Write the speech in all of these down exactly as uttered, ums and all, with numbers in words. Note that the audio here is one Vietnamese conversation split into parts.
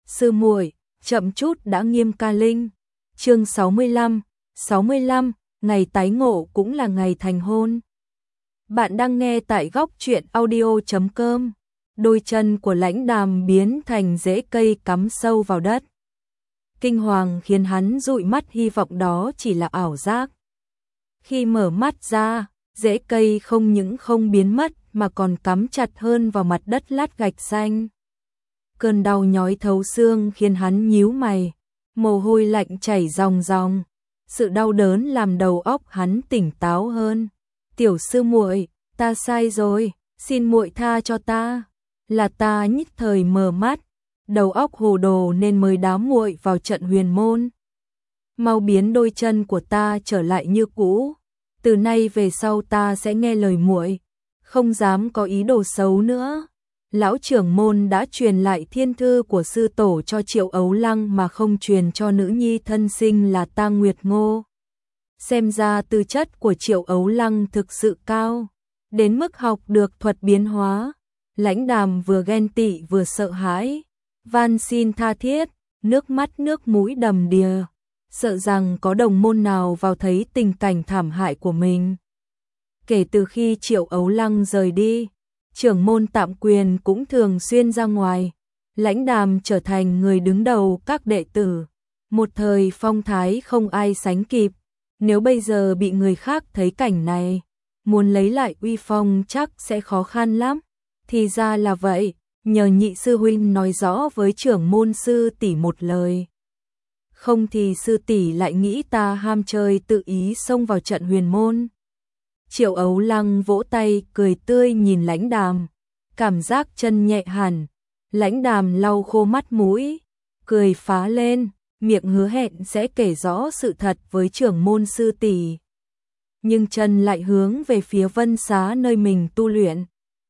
sư muội, chậm chút đã Nghiêm Ca Linh. Chương sáu mươi lăm, sáu mươi lăm, ngày tái ngộ cũng là ngày thành hôn. Bạn đang nghe tại góc truyện audio chấm com. Đôi chân của Lãnh Đàm biến thành rễ cây cắm sâu vào đất. Kinh hoàng khiến hắn dụi mắt, hy vọng đó chỉ là ảo giác. Khi mở mắt ra, rễ cây không những không biến mất mà còn cắm chặt hơn vào mặt đất lát gạch xanh. Cơn đau nhói thấu xương khiến hắn nhíu mày, mồ hôi lạnh chảy ròng ròng. Sự đau đớn làm đầu óc hắn tỉnh táo hơn. Tiểu sư muội, ta sai rồi, xin muội tha cho ta. Là ta nhất thời mờ mắt, đầu óc hồ đồ nên mới đá muội vào trận huyền môn. Mau biến đôi chân của ta trở lại như cũ. Từ nay về sau ta sẽ nghe lời muội, không dám có ý đồ xấu nữa. Lão trưởng môn đã truyền lại thiên thư của sư tổ cho Triệu Ấu Lăng mà không truyền cho nữ nhi thân sinh là Tang Nguyệt Ngô. Xem ra tư chất của Triệu Ấu Lăng thực sự cao, đến mức học được thuật biến hóa. Lãnh Đàm vừa ghen tị vừa sợ hãi, van xin tha thiết, nước mắt nước mũi đầm đìa, sợ rằng có đồng môn nào vào thấy tình cảnh thảm hại của mình. Kể từ khi Triệu Ấu Lăng rời đi, trưởng môn tạm quyền cũng thường xuyên ra ngoài. Lãnh Đàm trở thành người đứng đầu các đệ tử, một thời phong thái không ai sánh kịp. Nếu bây giờ bị người khác thấy cảnh này, muốn lấy lại uy phong chắc sẽ khó khăn lắm. Thì ra là vậy, nhờ nhị sư huynh nói rõ với trưởng môn sư tỷ một lời. Không thì sư tỷ lại nghĩ ta ham chơi tự ý xông vào trận huyền môn. Triệu Ấu Lăng vỗ tay cười tươi nhìn Lãnh Đàm, cảm giác chân nhẹ hẳn. Lãnh Đàm lau khô mắt mũi, cười phá lên, miệng hứa hẹn sẽ kể rõ sự thật với trưởng môn sư tỷ. Nhưng chân lại hướng về phía Vân Xá nơi mình tu luyện.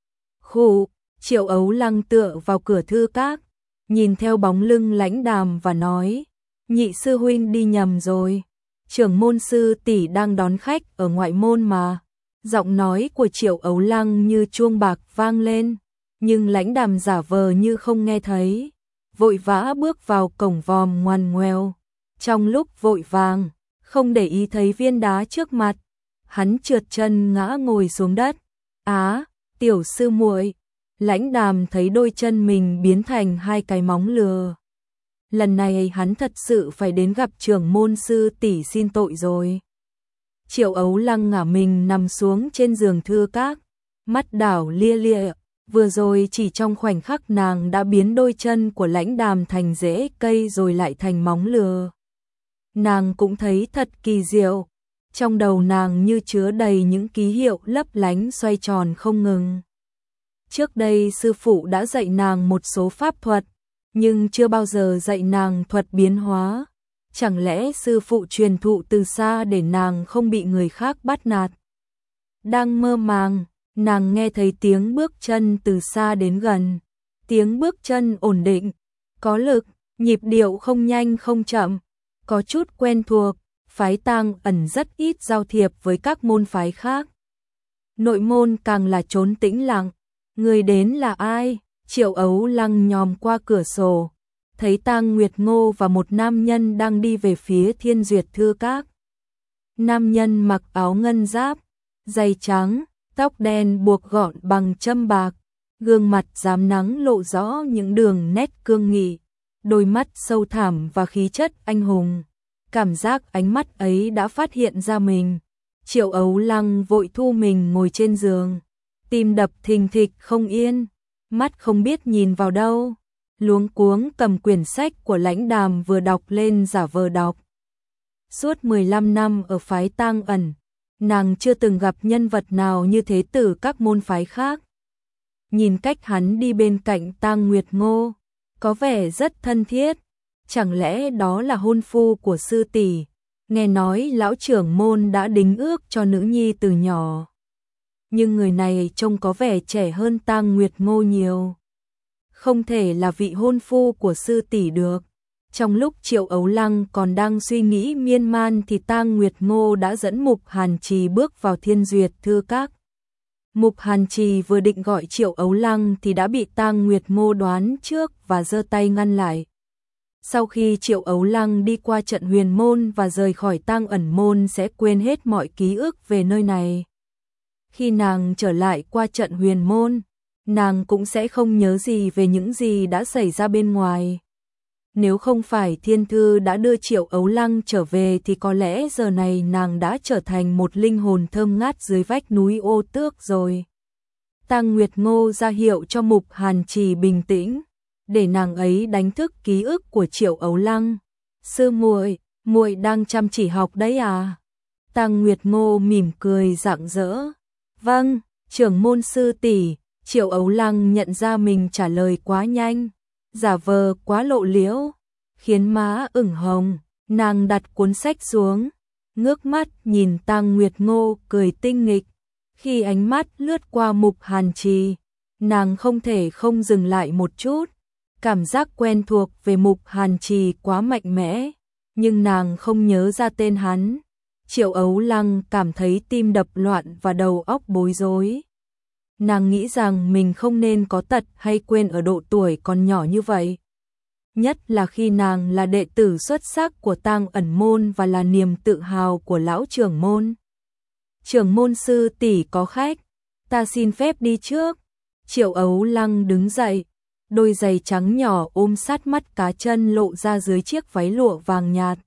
Khụ, Triệu Ấu Lăng tựa vào cửa thư các, nhìn theo bóng lưng Lãnh Đàm và nói, nhị sư huynh đi nhầm rồi. Trưởng môn sư tỷ đang đón khách ở ngoại môn mà. Giọng nói của Triệu Ấu Lăng như chuông bạc vang lên, nhưng Lãnh Đàm giả vờ như không nghe thấy, vội vã bước vào cổng vòm ngoằn ngoèo. Trong lúc vội vàng, không để ý thấy viên đá trước mặt, hắn trượt chân ngã ngồi xuống đất. Á, tiểu sư muội. Lãnh Đàm thấy đôi chân mình biến thành hai cái móng lừa. Lần này hắn thật sự phải đến gặp trưởng môn sư tỷ xin tội rồi. Triệu Ấu Lăng ngả mình nằm xuống trên giường thư các, mắt đảo lia lịa. Vừa rồi chỉ trong khoảnh khắc nàng đã biến đôi chân của Lãnh Đàm thành rễ cây rồi lại thành móng lừa. Nàng cũng thấy thật kỳ diệu, trong đầu nàng như chứa đầy những ký hiệu lấp lánh xoay tròn không ngừng. Trước đây sư phụ đã dạy nàng một số pháp thuật, nhưng chưa bao giờ dạy nàng thuật biến hóa. Chẳng lẽ sư phụ truyền thụ từ xa để nàng không bị người khác bắt nạt? Đang mơ màng, nàng nghe thấy tiếng bước chân từ xa đến gần. Tiếng bước chân ổn định, có lực, nhịp điệu không nhanh không chậm, có chút quen thuộc. Phái Tang ẩn rất ít giao thiệp với các môn phái khác. Nội môn càng là trốn tĩnh lặng. Người đến là ai? Triệu Ấu Lăng nhòm qua cửa sổ, thấy Tang Nguyệt Ngô và một nam nhân đang đi về phía Thiên Duyệt Thư Các. Nam nhân mặc áo ngân giáp, giày trắng, tóc đen buộc gọn bằng châm bạc, gương mặt rám nắng lộ rõ những đường nét cương nghị, đôi mắt sâu thẳm và khí chất anh hùng. Cảm giác ánh mắt ấy đã phát hiện ra mình. Triệu Ấu Lăng vội thu mình ngồi trên giường, tim đập thình thịch không yên, mắt không biết nhìn vào đâu, luống cuống cầm quyển sách của Lãnh Đàm vừa đọc lên giả vờ đọc. Suốt mười lăm năm ở phái Tang ẩn, nàng chưa từng gặp nhân vật nào như thế từ các môn phái khác. Nhìn cách hắn đi bên cạnh Tang Nguyệt Ngô, có vẻ rất thân thiết. Chẳng lẽ đó là hôn phu của sư tỷ? Nghe nói lão trưởng môn đã đính ước cho nữ nhi từ nhỏ. Nhưng người này trông có vẻ trẻ hơn Tang Nguyệt Ngô nhiều. Không thể là vị hôn phu của sư tỷ được. Trong lúc Triệu Ấu Lăng còn đang suy nghĩ miên man thì Tang Nguyệt Ngô đã dẫn Mục Hàn Trì bước vào Thiên Duyệt Thư Các. Mục Hàn Trì vừa định gọi Triệu Ấu Lăng thì đã bị Tang Nguyệt Ngô đoán trước và giơ tay ngăn lại. Sau khi Triệu Ấu Lăng đi qua trận huyền môn và rời khỏi Tang Ẩn môn sẽ quên hết mọi ký ức về nơi này. Khi nàng trở lại qua trận huyền môn, nàng cũng sẽ không nhớ gì về những gì đã xảy ra bên ngoài. Nếu không phải thiên thư đã đưa Triệu Ấu Lăng trở về thì có lẽ giờ này nàng đã trở thành một linh hồn thơm ngát dưới vách núi Ô Tước rồi. Tang Nguyệt Ngô ra hiệu cho Mục Hàn Trì bình tĩnh, để nàng ấy đánh thức ký ức của Triệu Ấu Lăng. Sư muội, muội đang chăm chỉ học đấy à? Tang Nguyệt Ngô mỉm cười rạng rỡ. Vâng, trưởng môn sư tỷ. Triệu Ấu Lăng nhận ra mình trả lời quá nhanh, giả vờ quá lộ liễu, khiến má ửng hồng. Nàng đặt cuốn sách xuống, ngước mắt nhìn Tang Nguyệt Ngô cười tinh nghịch. Khi ánh mắt lướt qua Mục Hàn Trì, nàng không thể không dừng lại một chút. Cảm giác quen thuộc về Mục Hàn Trì quá mạnh mẽ, nhưng nàng không nhớ ra tên hắn. Triệu Ấu Lăng cảm thấy tim đập loạn và đầu óc bối rối. Nàng nghĩ rằng mình không nên có tật hay quên ở độ tuổi còn nhỏ như vậy. Nhất là khi nàng là đệ tử xuất sắc của Tang Ẩn môn và là niềm tự hào của lão trưởng môn. Trưởng môn sư tỷ có khách, ta xin phép đi trước. Triệu Ấu Lăng đứng dậy, đôi giày trắng nhỏ ôm sát mắt cá chân lộ ra dưới chiếc váy lụa vàng nhạt.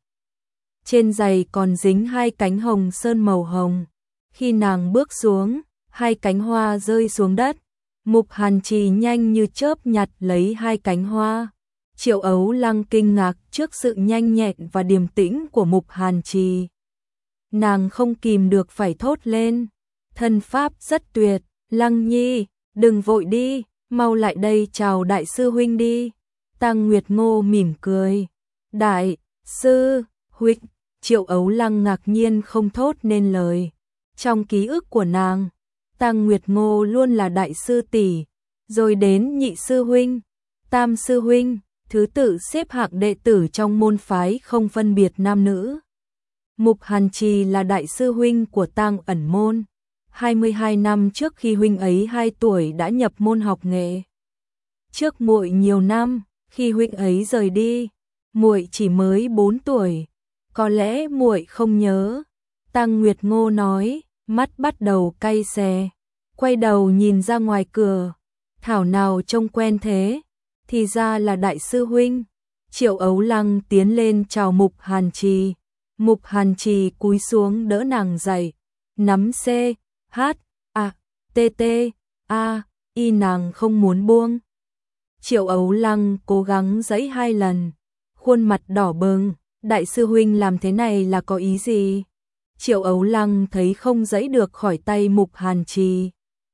Trên giày còn dính hai cánh hồng sơn màu hồng. Khi nàng bước xuống, hai cánh hoa rơi xuống đất. Mục Hàn Trì nhanh như chớp nhặt lấy hai cánh hoa. Triệu Ấu Lăng kinh ngạc trước sự nhanh nhẹn và điềm tĩnh của Mục Hàn Trì. Nàng không kìm được phải thốt lên, thân pháp rất tuyệt. Lăng nhi, đừng vội đi, mau lại đây chào đại sư huynh đi. Tang Nguyệt Ngô mỉm cười. Đại sư huynh. Triệu Ấu Lăng ngạc nhiên không thốt nên lời. Trong ký ức của nàng, Tang Nguyệt Ngô luôn là đại sư tỷ, rồi đến nhị sư huynh, tam sư huynh, thứ tự xếp hạng đệ tử trong môn phái không phân biệt nam nữ. Mục Hàn Trì là đại sư huynh của Tang Ẩn môn. hai mươi hai năm trước khi huynh ấy hai tuổi đã nhập môn học nghệ. Trước muội nhiều năm, khi huynh ấy rời đi, muội chỉ mới bốn tuổi. Có lẽ muội không nhớ. Tang Nguyệt Ngô nói, mắt bắt đầu cay xè. Quay đầu nhìn ra ngoài cửa, thảo nào trông quen thế, thì ra là đại sư huynh. Triệu Ấu Lăng tiến lên chào Mục Hàn Trì. Mục Hàn Trì cúi xuống đỡ nàng dậy, nắm C, H, A, T, T, A, Y nàng không muốn buông. Triệu Ấu Lăng cố gắng giãy hai lần, khuôn mặt đỏ bừng. Đại sư huynh làm thế này là có ý gì? Triệu Ấu Lăng thấy không giãy được khỏi tay Mục Hàn Trì,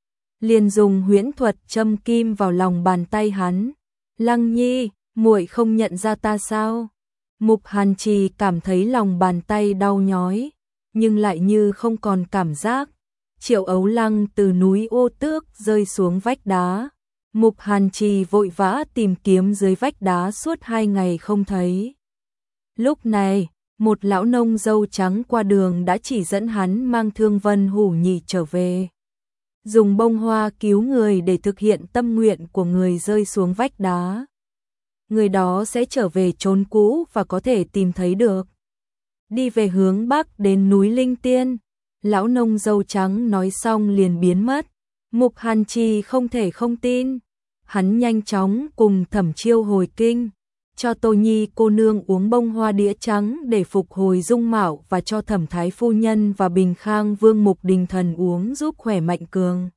liền dùng huyễn thuật châm kim vào lòng bàn tay hắn. Lăng nhi, muội không nhận ra ta sao? Mục Hàn Trì cảm thấy lòng bàn tay đau nhói, nhưng lại như không còn cảm giác. Triệu Ấu Lăng từ núi Ô Tước rơi xuống vách đá. Mục Hàn Trì vội vã tìm kiếm dưới vách đá suốt hai ngày không thấy. Lúc này, một lão nông râu trắng qua đường đã chỉ dẫn hắn mang Thương Vân Hủ Nhị trở về. Dùng bông hoa cứu người để thực hiện tâm nguyện của người rơi xuống vách đá. Người đó sẽ trở về chốn cũ và có thể tìm thấy được. Đi về hướng bắc đến núi Linh Tiên. Lão nông râu trắng nói xong liền biến mất. Mục Hàn Trì không thể không tin. Hắn nhanh chóng cùng Thẩm Chiêu hồi kinh, cho Tô Nhi cô nương uống bông hoa đĩa trắng để phục hồi dung mạo và cho Thẩm Thái phu nhân và Bình Khang Vương Mục Đình Thần uống giúp khỏe mạnh cường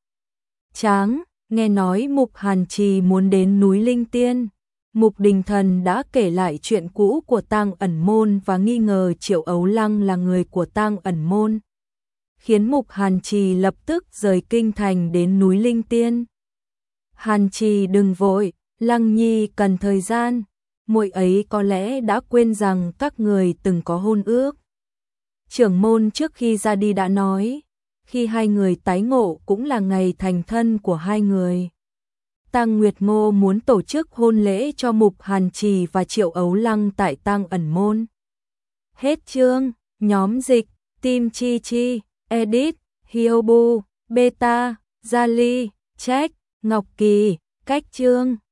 tráng. Nghe nói Mục Hàn Trì muốn đến núi Linh Tiên, Mục Đình Thần đã kể lại chuyện cũ của Tang Ẩn môn và nghi ngờ Triệu Ấu Lăng là người của Tang Ẩn môn, khiến Mục Hàn Trì lập tức rời kinh thành đến núi Linh Tiên. Hàn Trì đừng vội, Lăng nhi cần thời gian. Muội ấy có lẽ đã quên rằng các người từng có hôn ước. Trưởng môn trước khi ra đi đã nói, khi hai người tái ngộ cũng là ngày thành thân của hai người. Tang Nguyệt Ngô muốn tổ chức hôn lễ cho Mục Hàn Trì và Triệu Ấu Lăng tại Tang Ẩn môn. Hết chương. Nhóm dịch Tim Chi Chi, Edit Hiobu, Beta, Zali, Check, Ngọc Kỳ. Cách chương.